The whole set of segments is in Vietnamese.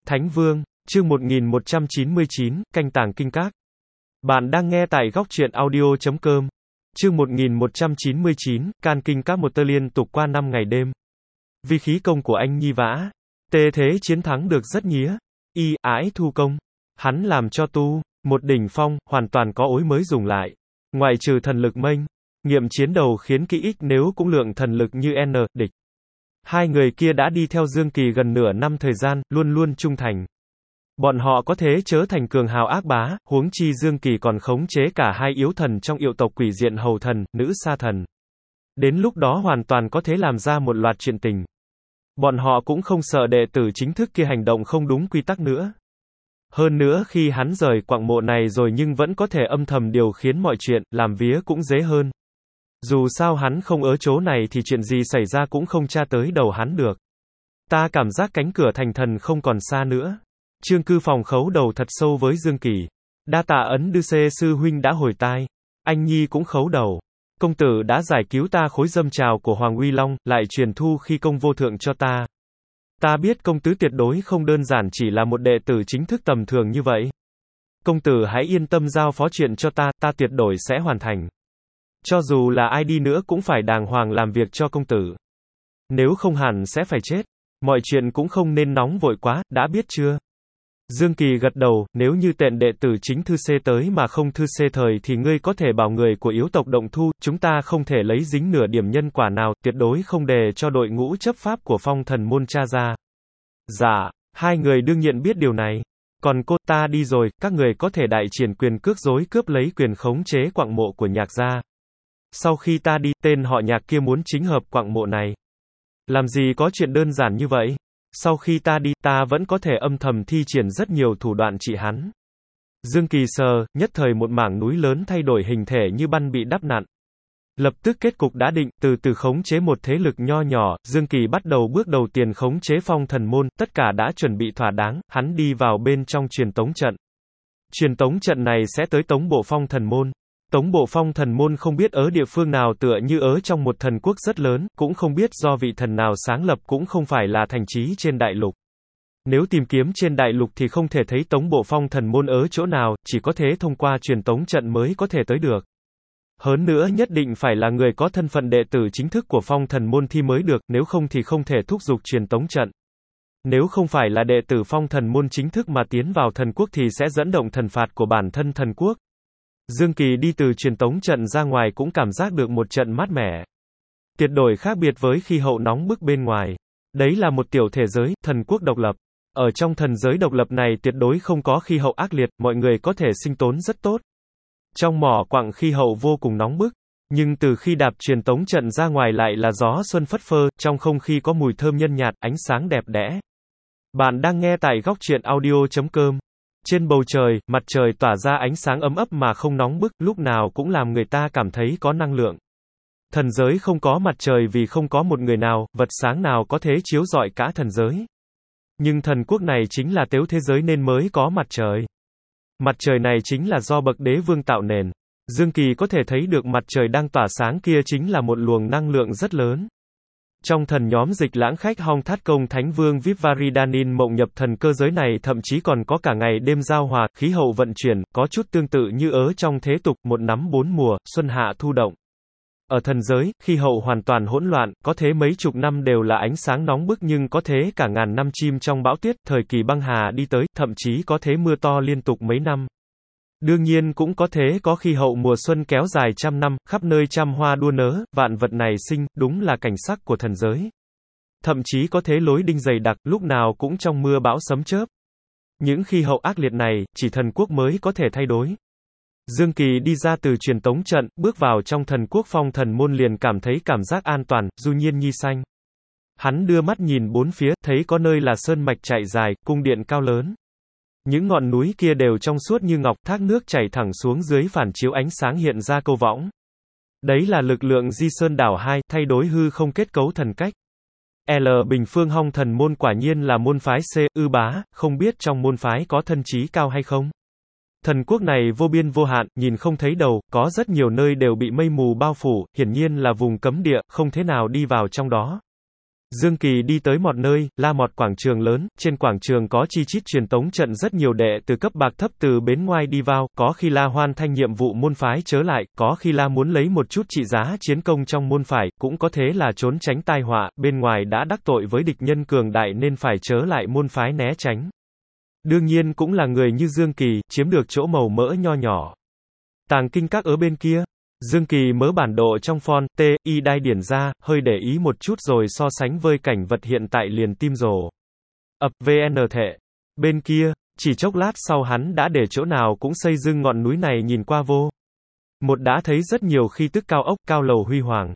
Thánh Vương, chương 1199, canh tàng kinh các. Bạn đang nghe tại góc truyện audio.com. Chương 1199, can kinh các một tơ liên tục qua 5 ngày đêm. Vì khí công của anh Nhi Vã, tê thế chiến thắng được rất nhía. Y ái thu công. Hắn làm cho tu, một đỉnh phong, hoàn toàn có ối mới dùng lại. Ngoại trừ thần lực mênh, nghiệm chiến đầu khiến kỹ ích nếu cũng lượng thần lực như N, địch. Hai người kia đã đi theo Dương Kỳ gần nửa năm thời gian, luôn luôn trung thành. Bọn họ có thể trở thành cường hào ác bá, huống chi Dương Kỳ còn khống chế cả hai yếu thần trong yêu tộc quỷ diện hầu thần, nữ sa thần. Đến lúc đó hoàn toàn có thể làm ra một loạt chuyện tình. Bọn họ cũng không sợ đệ tử chính thức kia hành động không đúng quy tắc nữa. Hơn nữa khi hắn rời quạng mộ này rồi nhưng vẫn có thể âm thầm điều khiến mọi chuyện, làm vía cũng dễ hơn. Dù sao hắn không ở chỗ này thì chuyện gì xảy ra cũng không tra tới đầu hắn được. Ta cảm giác cánh cửa thành thần không còn xa nữa. Trương Cư Phòng khấu đầu thật sâu với Dương Kỳ. Đa tạ ấn Đư Xê sư huynh đã hồi tai. Anh Nhi cũng khấu đầu. Công tử đã giải cứu ta khối dâm trào của Hoàng Uy Long, lại truyền thu khi công vô thượng cho ta. Ta biết công tứ tuyệt đối không đơn giản chỉ là một đệ tử chính thức tầm thường như vậy. Công tử hãy yên tâm giao phó chuyện cho ta, ta tuyệt đối sẽ hoàn thành. Cho dù là ai đi nữa cũng phải đàng hoàng làm việc cho công tử. Nếu không hẳn sẽ phải chết. Mọi chuyện cũng không nên nóng vội quá, đã biết chưa? Dương Kỳ gật đầu, nếu như tện đệ tử chính thư xê tới mà không thư xê thời thì ngươi có thể bảo người của yếu tộc động thu, chúng ta không thể lấy dính nửa điểm nhân quả nào, tuyệt đối không để cho đội ngũ chấp pháp của Phong Thần môn tra ra. Dạ, hai người đương nhiên biết điều này. Còn cô ta đi rồi, các người có thể đại triển quyền cước dối cướp lấy quyền khống chế quạng mộ của Nhạc gia. Sau khi ta đi, tên họ Nhạc kia muốn chính hợp quạng mộ này. Làm gì có chuyện đơn giản như vậy? Sau khi ta đi, ta vẫn có thể âm thầm thi triển rất nhiều thủ đoạn trị hắn. Dương Kỳ sờ, nhất thời một mảng núi lớn thay đổi hình thể như băng bị đắp nặn. Lập tức kết cục đã định, từ khống chế một thế lực nho nhỏ, Dương Kỳ bắt đầu bước đầu tiên khống chế Phong Thần môn, tất cả đã chuẩn bị thỏa đáng, hắn đi vào bên trong truyền tống trận. Truyền tống trận này sẽ tới tống bộ Phong Thần môn. Tống bộ Phong Thần môn không biết ở địa phương nào tựa như ở trong một thần quốc rất lớn, cũng không biết do vị thần nào sáng lập cũng không phải là thành trì trên đại lục. Nếu tìm kiếm trên đại lục thì không thể thấy tống bộ Phong Thần môn ở chỗ nào, chỉ có thể thông qua truyền tống trận mới có thể tới được. Hơn nữa nhất định phải là người có thân phận đệ tử chính thức của Phong Thần môn thi mới được, nếu không thì không thể thúc giục truyền tống trận. Nếu không phải là đệ tử Phong Thần môn chính thức mà tiến vào thần quốc thì sẽ dẫn động thần phạt của bản thân thần quốc. Dương Kỳ đi từ truyền tống trận ra ngoài cũng cảm giác được một trận mát mẻ. Tuyệt đối khác biệt với khí hậu nóng bức bên ngoài. Đấy là một tiểu thể giới, thần quốc độc lập. Ở trong thần giới độc lập này tuyệt đối không có khí hậu ác liệt, mọi người có thể sinh tồn rất tốt. Trong mỏ quặng khí hậu vô cùng nóng bức. Nhưng từ khi đạp truyền tống trận ra ngoài lại là gió xuân phất phơ, trong không khí có mùi thơm nhân nhạt, ánh sáng đẹp đẽ. Bạn đang nghe tại góc truyện audio.com. Trên bầu trời, mặt trời tỏa ra ánh sáng ấm ấp mà không nóng bức, lúc nào cũng làm người ta cảm thấy có năng lượng. Thần giới không có mặt trời vì không có một người nào, vật sáng nào có thể chiếu rọi cả thần giới. Nhưng thần quốc này chính là tếu thế giới nên mới có mặt trời. Mặt trời này chính là do bậc đế vương tạo nền. Dương Kỳ có thể thấy được mặt trời đang tỏa sáng kia chính là một luồng năng lượng rất lớn. Trong thần nhóm dịch lãng khách Hong Thát Công Thánh Vương Vivaridanin mộng nhập thần cơ giới này thậm chí còn có cả ngày đêm giao hòa, khí hậu vận chuyển, có chút tương tự như ở trong thế tục, một nắm bốn mùa, xuân hạ thu động. Ở thần giới, khí hậu hoàn toàn hỗn loạn, có thế mấy chục năm đều là ánh sáng nóng bức nhưng có thế cả ngàn năm chim trong bão tuyết, thời kỳ băng hà đi tới, thậm chí có thế mưa to liên tục mấy năm. Đương nhiên cũng có thế có khí hậu mùa xuân kéo dài trăm năm, khắp nơi trăm hoa đua nở, vạn vật này sinh, đúng là cảnh sắc của thần giới. Thậm chí có thế lối đinh dày đặc, lúc nào cũng trong mưa bão sấm chớp. Những khí hậu ác liệt này, chỉ thần quốc mới có thể thay đổi. Dương Kỳ đi ra từ truyền tống trận, bước vào trong thần quốc Phong Thần môn liền cảm thấy cảm giác an toàn, du nhiên nhi xanh. Hắn đưa mắt nhìn bốn phía, thấy có nơi là sơn mạch chạy dài, cung điện cao lớn. Những ngọn núi kia đều trong suốt như ngọc, thác nước chảy thẳng xuống dưới phản chiếu ánh sáng hiện ra câu võng. Đấy là lực lượng Di Sơn Đảo 2, thay đổi hư không kết cấu thần cách. L Bình Phương Hong Thần môn quả nhiên là môn phái C, ư bá, không biết trong môn phái có thân trí cao hay không? Thần quốc này vô biên vô hạn, nhìn không thấy đầu, có rất nhiều nơi đều bị mây mù bao phủ, hiển nhiên là vùng cấm địa, không thế nào đi vào trong đó. Dương Kỳ đi tới một nơi, là một quảng trường lớn, trên quảng trường có chi chít truyền tống trận rất nhiều đệ từ cấp bạc thấp từ bên ngoài đi vào, có khi là hoàn thành nhiệm vụ môn phái trở lại, có khi là muốn lấy một chút trị giá chiến công trong môn phái, cũng có thế là trốn tránh tai họa, bên ngoài đã đắc tội với địch nhân cường đại nên phải trở lại môn phái né tránh. Đương nhiên cũng là người như Dương Kỳ, chiếm được chỗ màu mỡ nho nhỏ. Tàng kinh các ở bên kia. Dương Kỳ mở bản đồ trong font T.I đai điển ra, hơi để ý một chút rồi so sánh với cảnh vật hiện tại liền tim rồ. Ập VN thệ. Bên kia, chỉ chốc lát sau hắn đã để chỗ nào cũng xây dựng ngọn núi này nhìn qua vô. Một đã thấy rất nhiều khí tức cao ốc, cao lầu huy hoàng.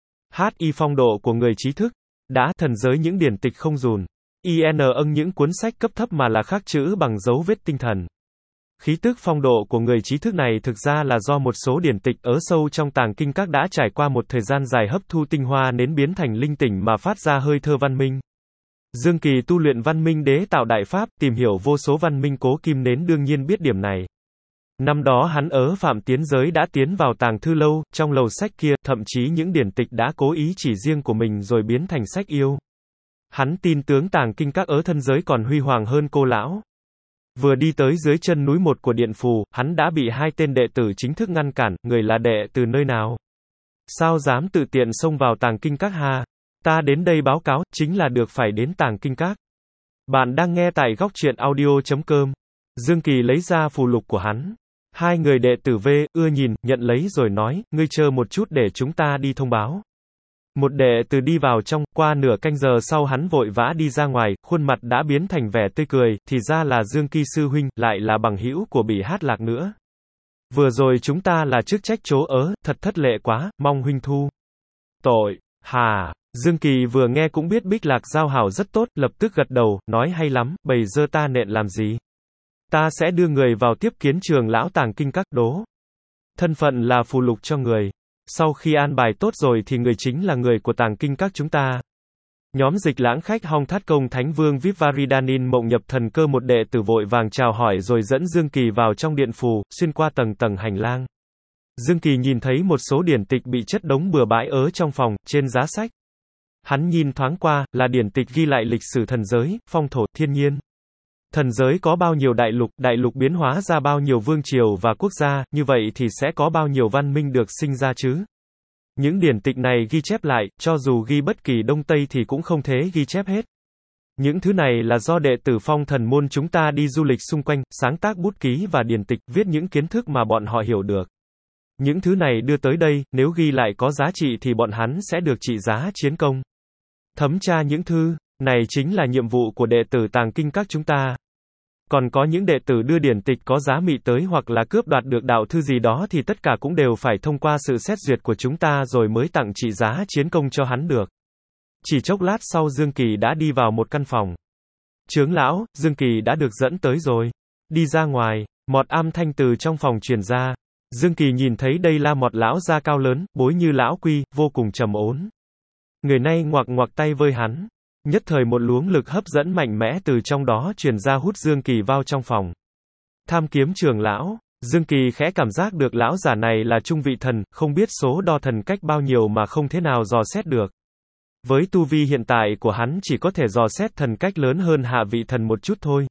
HI phong độ của người trí thức. Đã thần giới những điển tịch không dùn. IN những cuốn sách cấp thấp mà là khắc chữ bằng dấu vết tinh thần. Khí tức phong độ của người trí thức này thực ra là do một số điển tịch ở sâu trong tàng kinh các đã trải qua một thời gian dài hấp thu tinh hoa nến biến thành linh tỉnh mà phát ra hơi thơ văn minh. Dương Kỳ tu luyện văn minh đế tạo đại pháp, tìm hiểu vô số văn minh cố kim nến đương nhiên biết điểm này. Năm đó hắn ở Phạm Tiến Giới đã tiến vào tàng thư lâu, trong lầu sách kia, thậm chí những điển tịch đã cố ý chỉ riêng của mình rồi biến thành sách yêu. Hắn tin tướng tàng kinh các ở thân giới còn huy hoàng hơn cô lão. Vừa đi tới dưới chân núi một của điện phù, hắn đã bị hai tên đệ tử chính thức ngăn cản, người là đệ từ nơi nào? Sao dám tự tiện xông vào tàng kinh các ha? Ta đến đây báo cáo, chính là được phải đến tàng kinh các. Bạn đang nghe tại góc truyện audio.com. Dương Kỳ lấy ra phù lục của hắn. Hai người đệ tử ưa nhìn, nhận lấy rồi nói, ngươi chờ một chút để chúng ta đi thông báo. Một đệ tử đi vào trong, qua nửa canh giờ sau hắn vội vã đi ra ngoài, khuôn mặt đã biến thành vẻ tươi cười, thì ra là Dương Kỳ sư huynh, lại là bằng hữu của Bỉ Hát Lạc nữa. Vừa rồi chúng ta là chức trách chỗ ở, thật thất lệ quá, mong huynh thu. Tội, hà, Dương Kỳ vừa nghe cũng biết Bích Lạc giao hảo rất tốt, lập tức gật đầu, nói hay lắm, bây giờ ta nện làm gì? Ta sẽ đưa người vào tiếp kiến trường lão tàng kinh các đố. Thân phận là phù lục cho người. Sau khi an bài tốt rồi thì người chính là người của tàng kinh các chúng ta. Nhóm Dịch Lãng khách Hong Thát Công Thánh Vương Vipvaridanin Mộng Nhập Thần Cơ một đệ tử vội vàng chào hỏi rồi dẫn Dương Kỳ vào trong điện phù, xuyên qua tầng tầng hành lang. Dương Kỳ nhìn thấy một số điển tịch bị chất đống bừa bãi ở trong phòng, trên giá sách. Hắn nhìn thoáng qua, là điển tịch ghi lại lịch sử thần giới, phong thổ, thiên nhiên. Thần giới có bao nhiêu đại lục biến hóa ra bao nhiêu vương triều và quốc gia, như vậy thì sẽ có bao nhiêu văn minh được sinh ra chứ? Những điển tịch này ghi chép lại, cho dù ghi bất kỳ Đông Tây thì cũng không thể ghi chép hết. Những thứ này là do đệ tử Phong Thần môn chúng ta đi du lịch xung quanh, sáng tác bút ký và điển tịch, viết những kiến thức mà bọn họ hiểu được. Những thứ này đưa tới đây, nếu ghi lại có giá trị thì bọn hắn sẽ được trị giá chiến công. Thẩm tra những thư này chính là nhiệm vụ của đệ tử tàng kinh các chúng ta. Còn có những đệ tử đưa điển tịch có giá mị tới hoặc là cướp đoạt được đạo thư gì đó thì tất cả cũng đều phải thông qua sự xét duyệt của chúng ta rồi mới tặng trị giá chiến công cho hắn được. Chỉ chốc lát sau Dương Kỳ đã đi vào một căn phòng. Chướng lão, Dương Kỳ đã được dẫn tới rồi. Đi ra ngoài, một âm thanh từ trong phòng truyền ra. Dương Kỳ nhìn thấy đây là một lão da cao lớn, bối như lão quy, vô cùng trầm ổn. Người này ngoặc ngoặc tay với hắn. Nhất thời một luồng lực hấp dẫn mạnh mẽ từ trong đó truyền ra hút Dương Kỳ vào trong phòng. Tham kiếm trưởng lão, Dương Kỳ khẽ cảm giác được lão giả này là trung vị thần, không biết số đo thần cách bao nhiêu mà không thế nào dò xét được. Với tu vi hiện tại của hắn chỉ có thể dò xét thần cách lớn hơn hạ vị thần một chút thôi.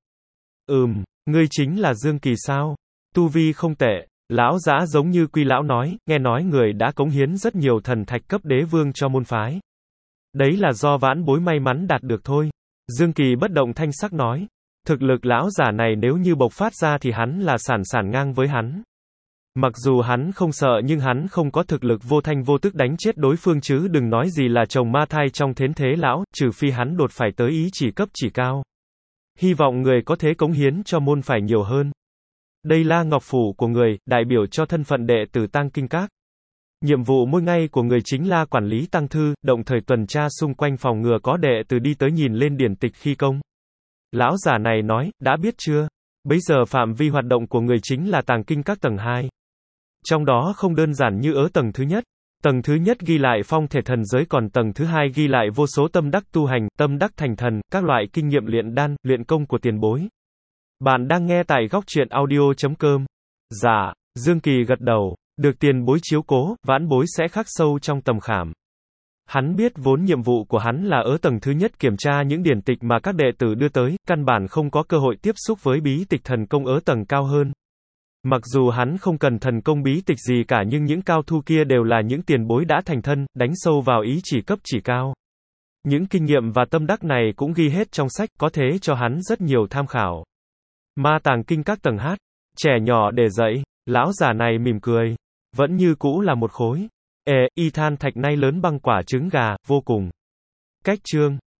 Ngươi chính là Dương Kỳ sao? Tu vi không tệ. Lão giả giống như Quy lão nói, nghe nói người đã cống hiến rất nhiều thần thạch cấp đế vương cho môn phái. Đấy là do vãn bối may mắn đạt được thôi. Dương Kỳ bất động thanh sắc nói. Thực lực lão giả này nếu như bộc phát ra thì hắn là sản ngang với hắn. Mặc dù hắn không sợ nhưng hắn không có thực lực vô thanh vô tức đánh chết đối phương chứ đừng nói gì là chồng ma thai trong thến thế lão, trừ phi hắn đột phải tới ý chỉ cấp chỉ cao. Hy vọng người có thế cống hiến cho môn phải nhiều hơn. Đây là ngọc phủ của người, đại biểu cho thân phận đệ tử tang kinh các. Nhiệm vụ mỗi ngày của người chính là quản lý tăng thư, đồng thời tuần tra xung quanh phòng ngừa có đệ tử đi tới nhìn lên điển tịch khi công. Lão giả này nói, đã biết chưa? Bây giờ phạm vi hoạt động của người chính là tàng kinh các tầng 2. Trong đó không đơn giản như ở tầng thứ nhất. Tầng thứ nhất ghi lại phong thể thần giới còn tầng thứ 2 ghi lại vô số tâm đắc tu hành, tâm đắc thành thần, các loại kinh nghiệm luyện đan, luyện công của tiền bối. Bạn đang nghe tại góc truyện audio.com. Dạ, Dương Kỳ gật đầu. Được tiền bối chiếu cố, vãn bối sẽ khắc sâu trong tầm khảm. Hắn biết vốn nhiệm vụ của hắn là ở tầng thứ nhất kiểm tra những điển tịch mà các đệ tử đưa tới, căn bản không có cơ hội tiếp xúc với bí tịch thần công ở tầng cao hơn. Mặc dù hắn không cần thần công bí tịch gì cả nhưng những cao thủ kia đều là những tiền bối đã thành thân, đánh sâu vào ý chỉ cấp chỉ cao. Những kinh nghiệm và tâm đắc này cũng ghi hết trong sách, có thế cho hắn rất nhiều tham khảo. Ma tàng kinh các tầng hát. Trẻ nhỏ để dậy. Lão già này mỉm cười. Vẫn như cũ là một khối. Y than thạch nay lớn băng quả trứng gà, vô cùng. Cách chương.